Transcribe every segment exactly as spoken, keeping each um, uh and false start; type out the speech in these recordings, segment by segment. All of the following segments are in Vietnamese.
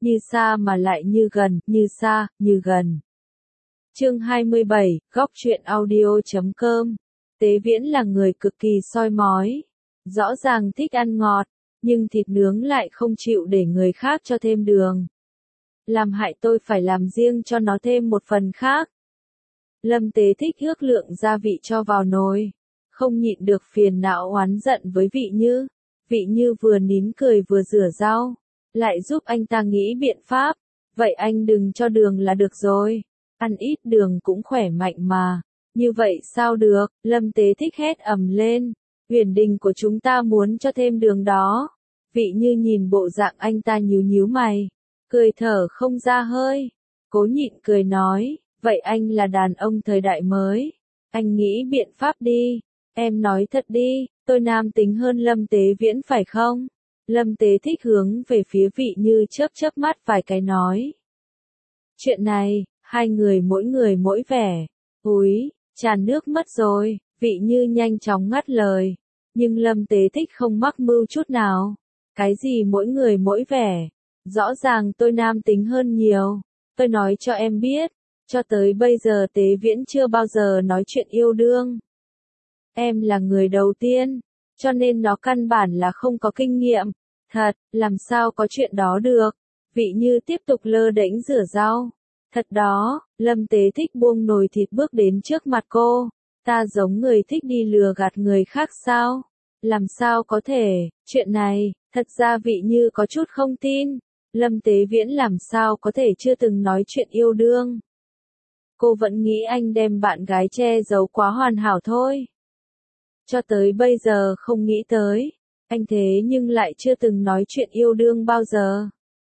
như xa mà lại như gần, như xa, như gần. Chương hai mươi bảy, góc truyện audio chấm com. Tế Viễn là người cực kỳ soi mói, rõ ràng thích ăn ngọt, nhưng thịt nướng lại không chịu để người khác cho thêm đường. Làm hại tôi phải làm riêng cho nó thêm một phần khác. Lâm Tế thích ước lượng gia vị cho vào nồi, không nhịn được phiền não oán giận với Vị Như. Vị Như vừa nín cười vừa rửa rau, lại giúp anh ta nghĩ biện pháp. Vậy anh đừng cho đường là được rồi, ăn ít đường cũng khỏe mạnh mà. Như vậy sao được, Lâm Tế thích hét ầm lên. Huyền Đình của chúng ta muốn cho thêm đường đó. Vị Như nhìn bộ dạng anh ta nhíu nhíu mày, cười thở không ra hơi. Cố nhịn cười nói, vậy anh là đàn ông thời đại mới, anh nghĩ biện pháp đi. Em nói thật đi, tôi nam tính hơn Lâm Tế Viễn phải không? Lâm Tế thích hướng về phía Vị Như chớp chớp mắt vài cái nói. Chuyện này, hai người mỗi người mỗi vẻ. Úi, tràn nước mất rồi, Vị Như nhanh chóng ngắt lời. Nhưng Lâm Tế thích không mắc mưu chút nào. Cái gì mỗi người mỗi vẻ? Rõ ràng tôi nam tính hơn nhiều. Tôi nói cho em biết, cho tới bây giờ Tế Viễn chưa bao giờ nói chuyện yêu đương. Em là người đầu tiên, cho nên nó căn bản là không có kinh nghiệm. Thật, làm sao có chuyện đó được? Vị Như tiếp tục lơ đễnh rửa rau. Thật đó, Lâm Tế thích buông nồi thịt bước đến trước mặt cô. Ta giống người thích đi lừa gạt người khác sao? Làm sao có thể, chuyện này, thật ra Vị Như có chút không tin. Lâm Tế Viễn làm sao có thể chưa từng nói chuyện yêu đương. Cô vẫn nghĩ anh đem bạn gái che giấu quá hoàn hảo thôi. Cho tới bây giờ không nghĩ tới, anh thế nhưng lại chưa từng nói chuyện yêu đương bao giờ.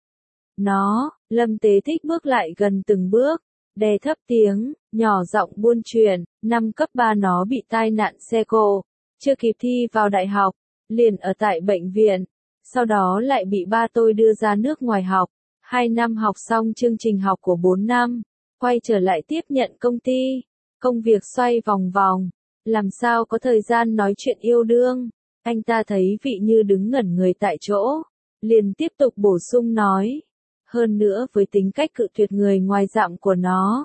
Nó, Lâm Tế thích bước lại gần từng bước, đè thấp tiếng, nhỏ giọng buôn chuyện, năm cấp ba nó bị tai nạn xe cộ, chưa kịp thi vào đại học, liền ở tại bệnh viện, sau đó lại bị ba tôi đưa ra nước ngoài học, hai năm học xong chương trình học của bốn năm, quay trở lại tiếp nhận công ty, công việc xoay vòng vòng. Làm sao có thời gian nói chuyện yêu đương? Anh ta thấy Vị Như đứng ngẩn người tại chỗ, liền tiếp tục bổ sung nói. Hơn nữa với tính cách cự tuyệt người ngoài dạm của nó,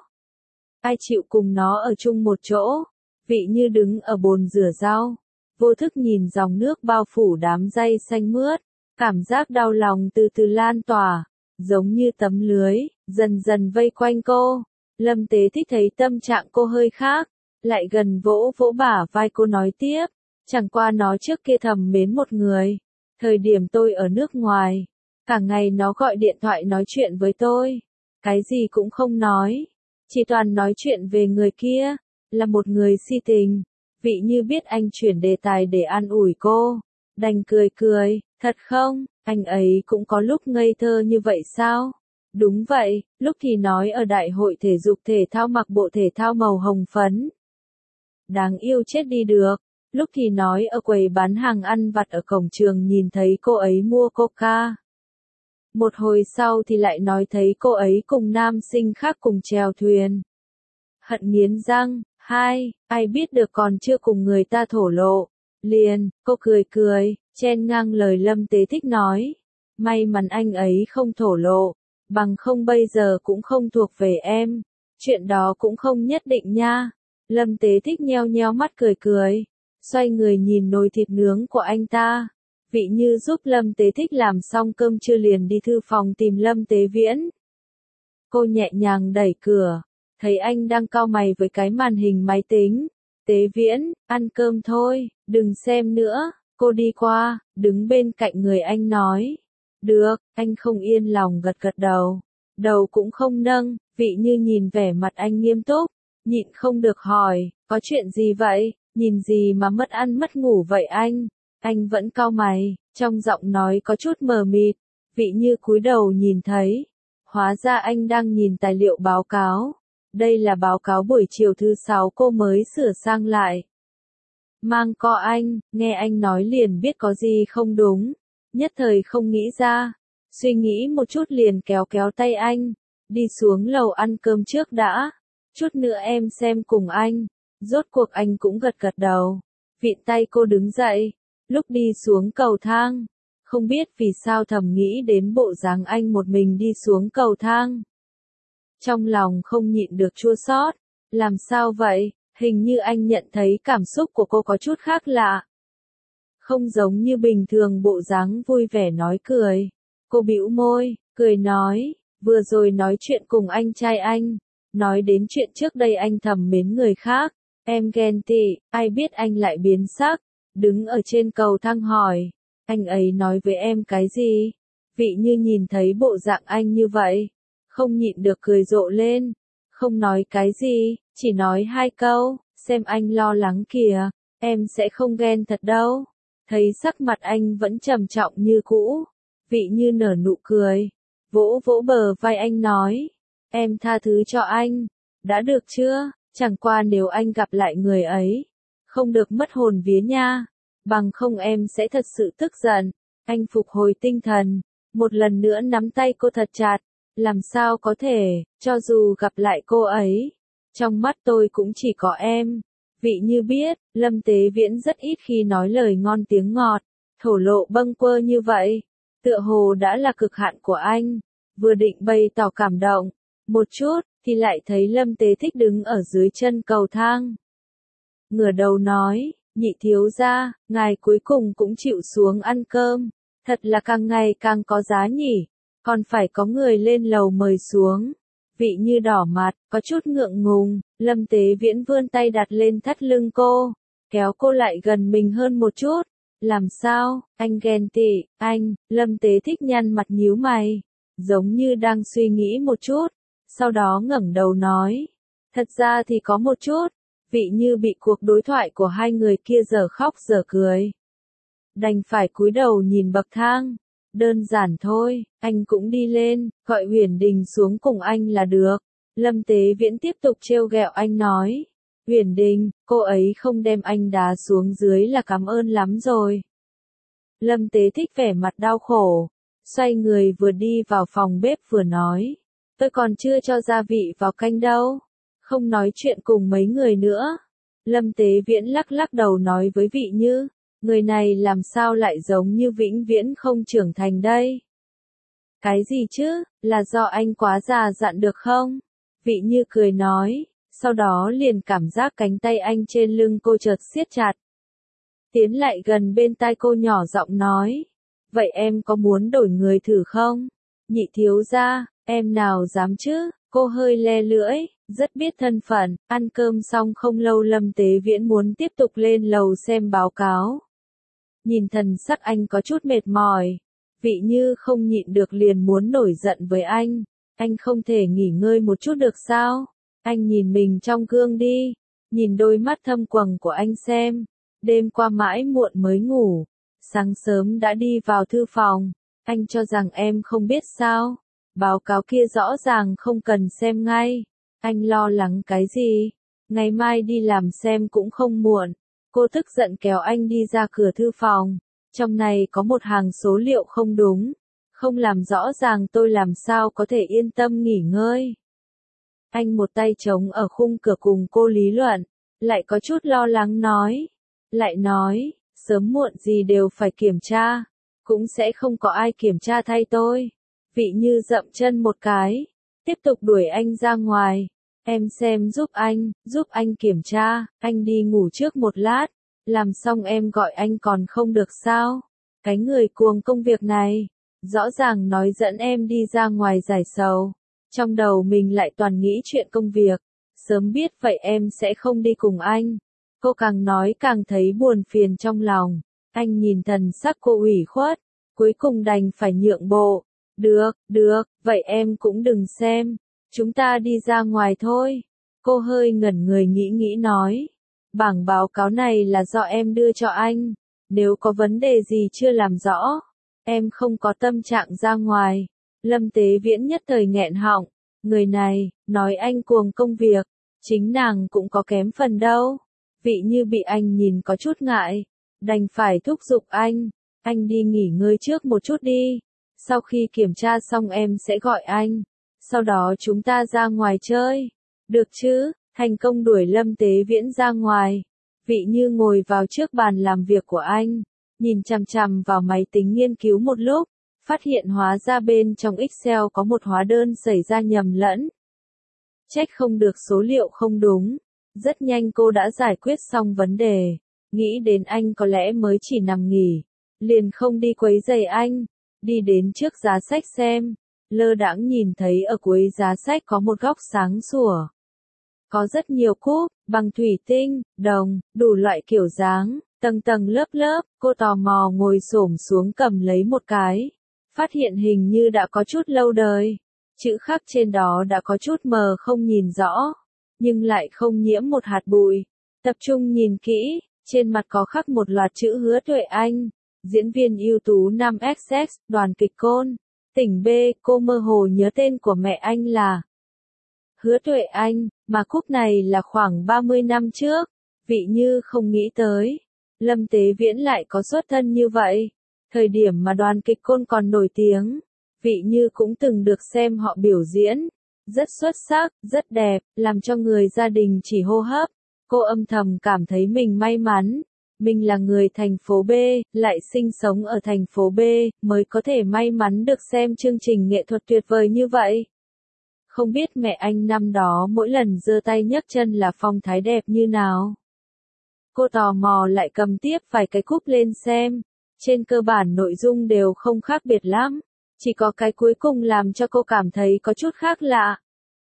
ai chịu cùng nó ở chung một chỗ? Vị Như đứng ở bồn rửa rau, vô thức nhìn dòng nước bao phủ đám dây xanh mướt, cảm giác đau lòng từ từ lan tỏa, giống như tấm lưới, dần dần vây quanh cô. Lâm Tế thích thấy tâm trạng cô hơi khác, lại gần vỗ vỗ bả vai cô nói tiếp, chẳng qua nó trước kia thầm mến một người, thời điểm tôi ở nước ngoài, cả ngày nó gọi điện thoại nói chuyện với tôi, cái gì cũng không nói, chỉ toàn nói chuyện về người kia, là một người si tình. Vị Như biết anh chuyển đề tài để an ủi cô, đành cười cười, thật không, anh ấy cũng có lúc ngây thơ như vậy sao? Đúng vậy, lúc thì nói ở đại hội thể dục thể thao mặc bộ thể thao màu hồng phấn. Đáng yêu chết đi được, lúc thì nói ở quầy bán hàng ăn vặt ở cổng trường nhìn thấy cô ấy mua Coca. Một hồi sau thì lại nói thấy cô ấy cùng nam sinh khác cùng chèo thuyền. Hận nghiến răng, hai, ai biết được còn chưa cùng người ta thổ lộ. Liền, cô cười cười, chen ngang lời Lâm Tế thích nói. May mắn anh ấy không thổ lộ, bằng không bây giờ cũng không thuộc về em. Chuyện đó cũng không nhất định nha. Lâm Tế thích nheo nheo mắt cười cười, xoay người nhìn nồi thịt nướng của anh ta. Vị Như giúp Lâm Tế thích làm xong cơm trưa liền đi thư phòng tìm Lâm Tế Viễn. Cô nhẹ nhàng đẩy cửa, thấy anh đang cau mày với cái màn hình máy tính. Tế Viễn, ăn cơm thôi, đừng xem nữa. Cô đi qua, đứng bên cạnh người anh nói. Được, anh không yên lòng gật gật đầu. Đầu cũng không nâng, Vị Như nhìn vẻ mặt anh nghiêm túc, nhịn không được hỏi, có chuyện gì vậy, nhìn gì mà mất ăn mất ngủ vậy anh? Anh vẫn cau mày, trong giọng nói có chút mờ mịt. Vị Như cúi đầu nhìn thấy, hóa ra anh đang nhìn tài liệu báo cáo. Đây là báo cáo buổi chiều thứ sáu cô mới sửa sang lại. Mang co anh, nghe anh nói liền biết có gì không đúng, nhất thời không nghĩ ra, suy nghĩ một chút liền kéo kéo tay anh, đi xuống lầu ăn cơm trước đã, chút nữa em xem cùng anh. Rốt cuộc anh cũng gật gật đầu, vịn tay cô đứng dậy, lúc đi xuống cầu thang, không biết vì sao thầm nghĩ đến bộ dáng anh một mình đi xuống cầu thang. Trong lòng không nhịn được chua xót, làm sao vậy, hình như anh nhận thấy cảm xúc của cô có chút khác lạ. Không giống như bình thường bộ dáng vui vẻ nói cười. Cô bĩu môi, cười nói, vừa rồi nói chuyện cùng anh trai anh, nói đến chuyện trước đây anh thầm mến người khác, em ghen tị, ai biết anh lại biến sắc, đứng ở trên cầu thang hỏi, anh ấy nói với em cái gì? Vị Như nhìn thấy bộ dạng anh như vậy, không nhịn được cười rộ lên, không nói cái gì, chỉ nói hai câu, xem anh lo lắng kìa, em sẽ không ghen thật đâu. Thấy sắc mặt anh vẫn trầm trọng như cũ, Vị Như nở nụ cười, vỗ vỗ bờ vai anh nói, em tha thứ cho anh, đã được chưa, chẳng qua nếu anh gặp lại người ấy, không được mất hồn vía nha, bằng không em sẽ thật sự tức giận. Anh phục hồi tinh thần, một lần nữa nắm tay cô thật chặt, làm sao có thể, cho dù gặp lại cô ấy, trong mắt tôi cũng chỉ có em. Vị Như biết, Lâm Tế Viễn rất ít khi nói lời ngon tiếng ngọt, thổ lộ bâng quơ như vậy, tựa hồ đã là cực hạn của anh, vừa định bày tỏ cảm động, một chút, thì lại thấy Lâm Tế Thích đứng ở dưới chân cầu thang. Ngửa đầu nói, nhị thiếu gia, ngài cuối cùng cũng chịu xuống ăn cơm, thật là càng ngày càng có giá nhỉ, còn phải có người lên lầu mời xuống. Vị Như đỏ mặt, có chút ngượng ngùng, Lâm Tế Viễn vươn tay đặt lên thắt lưng cô, kéo cô lại gần mình hơn một chút. Làm sao, anh ghen tị, anh, Lâm Tế Thích nhăn mặt nhíu mày, giống như đang suy nghĩ một chút, sau đó ngẩng đầu nói, thật ra thì có một chút. Vị Như bị cuộc đối thoại của hai người kia dở khóc dở cười, đành phải cúi đầu nhìn bậc thang. Đơn giản thôi, anh cũng đi lên, gọi Huyền Đình xuống cùng anh là được. Lâm Tế Viễn tiếp tục trêu ghẹo anh nói, Huyền Đình, cô ấy không đem anh đá xuống dưới là cảm ơn lắm rồi. Lâm Tế Thích vẻ mặt đau khổ, xoay người vừa đi vào phòng bếp vừa nói, tôi còn chưa cho gia vị vào canh đâu, không nói chuyện cùng mấy người nữa. Lâm Tế Viễn lắc lắc đầu nói với Vị Như, người này làm sao lại giống như vĩnh viễn không trưởng thành đây? Cái gì chứ, là do anh quá già dặn được không? Vị Như cười nói, sau đó liền cảm giác cánh tay anh trên lưng cô chợt siết chặt. Tiến lại gần bên tai cô nhỏ giọng nói, vậy em có muốn đổi người thử không? Nhị thiếu gia, em nào dám chứ? Cô hơi le lưỡi, rất biết thân phận, ăn cơm xong không lâu Lâm Tế Viễn muốn tiếp tục lên lầu xem báo cáo. Nhìn thần sắc anh có chút mệt mỏi, Vị Như không nhịn được liền muốn nổi giận với anh, anh không thể nghỉ ngơi một chút được sao? Anh nhìn mình trong gương đi, nhìn đôi mắt thâm quầng của anh xem, đêm qua mãi muộn mới ngủ, sáng sớm đã đi vào thư phòng, anh cho rằng em không biết sao, báo cáo kia rõ ràng không cần xem ngay, anh lo lắng cái gì, ngày mai đi làm xem cũng không muộn. Cô tức giận kéo anh đi ra cửa thư phòng, trong này có một hàng số liệu không đúng, không làm rõ ràng tôi làm sao có thể yên tâm nghỉ ngơi. Anh một tay chống ở khung cửa cùng cô lý luận, lại có chút lo lắng nói, lại nói, sớm muộn gì đều phải kiểm tra, cũng sẽ không có ai kiểm tra thay tôi. Vị Như dậm chân một cái, tiếp tục đuổi anh ra ngoài. Em xem giúp anh, giúp anh kiểm tra, anh đi ngủ trước một lát, làm xong em gọi anh còn không được sao? Cái người cuồng công việc này, rõ ràng nói dẫn em đi ra ngoài giải sầu, trong đầu mình lại toàn nghĩ chuyện công việc, sớm biết vậy em sẽ không đi cùng anh. Cô càng nói càng thấy buồn phiền trong lòng, anh nhìn thần sắc cô ủy khuất, cuối cùng đành phải nhượng bộ. Được, được, vậy em cũng đừng xem. Chúng ta đi ra ngoài thôi. Cô hơi ngẩn người nghĩ nghĩ nói. Bảng báo cáo này là do em đưa cho anh. Nếu có vấn đề gì chưa làm rõ, em không có tâm trạng ra ngoài. Lâm Tế Viễn nhất thời nghẹn họng. Người này, nói anh cuồng công việc. Chính nàng cũng có kém phần đâu. Vị Như bị anh nhìn có chút ngại. Đành phải thúc giục anh. Anh đi nghỉ ngơi trước một chút đi. Sau khi kiểm tra xong em sẽ gọi anh. Sau đó chúng ta ra ngoài chơi. Được chứ, thành công đuổi Lâm Tế Viễn ra ngoài. Vị Như ngồi vào trước bàn làm việc của anh. nhìn chằm chằm vào máy tính nghiên cứu một lúc, phát hiện hóa ra bên trong Excel có một hóa đơn xảy ra nhầm lẫn. Check không được số liệu không đúng. Rất nhanh cô đã giải quyết xong vấn đề. Nghĩ đến anh có lẽ mới chỉ nằm nghỉ. Liền không đi quấy rầy anh. Đi đến trước giá sách xem. Lơ đãng nhìn thấy ở cuối giá sách có một góc sáng sủa. Có rất nhiều cúp, bằng thủy tinh, đồng, đủ loại kiểu dáng, tầng tầng lớp lớp. Cô tò mò ngồi xổm xuống cầm lấy một cái. Phát hiện hình như đã có chút lâu đời. Chữ khắc trên đó đã có chút mờ không nhìn rõ. Nhưng lại không nhiễm một hạt bụi. Tập trung nhìn kỹ, trên mặt có khắc một loạt chữ Hứa Tuệ Anh. Diễn viên ưu tú năm ích ích, đoàn kịch Côn. Tỉnh B, cô mơ hồ nhớ tên của mẹ anh là Hứa Tuệ Anh, mà cúp này là khoảng ba mươi năm trước. Vị Như không nghĩ tới. Lâm Tế Viễn lại có xuất thân như vậy. Thời điểm mà đoàn kịch Côn còn nổi tiếng. Vị Như cũng từng được xem họ biểu diễn. Rất xuất sắc, rất đẹp, làm cho người gia đình chỉ hô hấp. Cô âm thầm cảm thấy mình may mắn. Mình là người thành phố B, lại sinh sống ở thành phố B, mới có thể may mắn được xem chương trình nghệ thuật tuyệt vời như vậy. Không biết mẹ anh năm đó mỗi lần giơ tay nhấc chân là phong thái đẹp như nào. Cô tò mò lại cầm tiếp vài cái cúp lên xem. Trên cơ bản nội dung đều không khác biệt lắm. Chỉ có cái cuối cùng làm cho cô cảm thấy có chút khác lạ.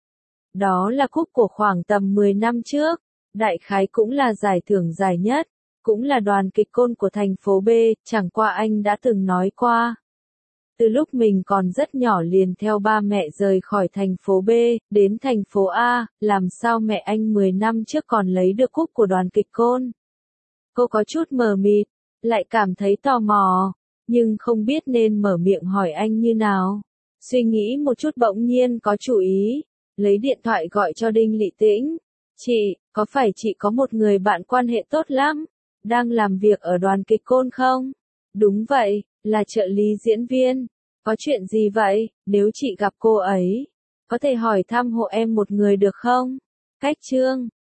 Đó là cúp của khoảng tầm mười năm trước. Đại khái cũng là giải thưởng dài nhất. Cũng là đoàn kịch Côn của thành phố B, chẳng qua anh đã từng nói qua. Từ lúc mình còn rất nhỏ liền theo ba mẹ rời khỏi thành phố B, đến thành phố A, làm sao mẹ anh mười năm trước còn lấy được cúp của đoàn kịch Côn. Cô có chút mờ mịt, lại cảm thấy tò mò, nhưng không biết nên mở miệng hỏi anh như nào. Suy nghĩ một chút bỗng nhiên có chủ ý, lấy điện thoại gọi cho Đinh Lị Tĩnh. Chị, có phải chị có một người bạn quan hệ tốt lắm, đang làm việc ở đoàn kịch Côn không? Đúng vậy, là trợ lý diễn viên. Có chuyện gì vậy, nếu chị gặp cô ấy, có thể hỏi thăm hộ em một người được không? Cách chương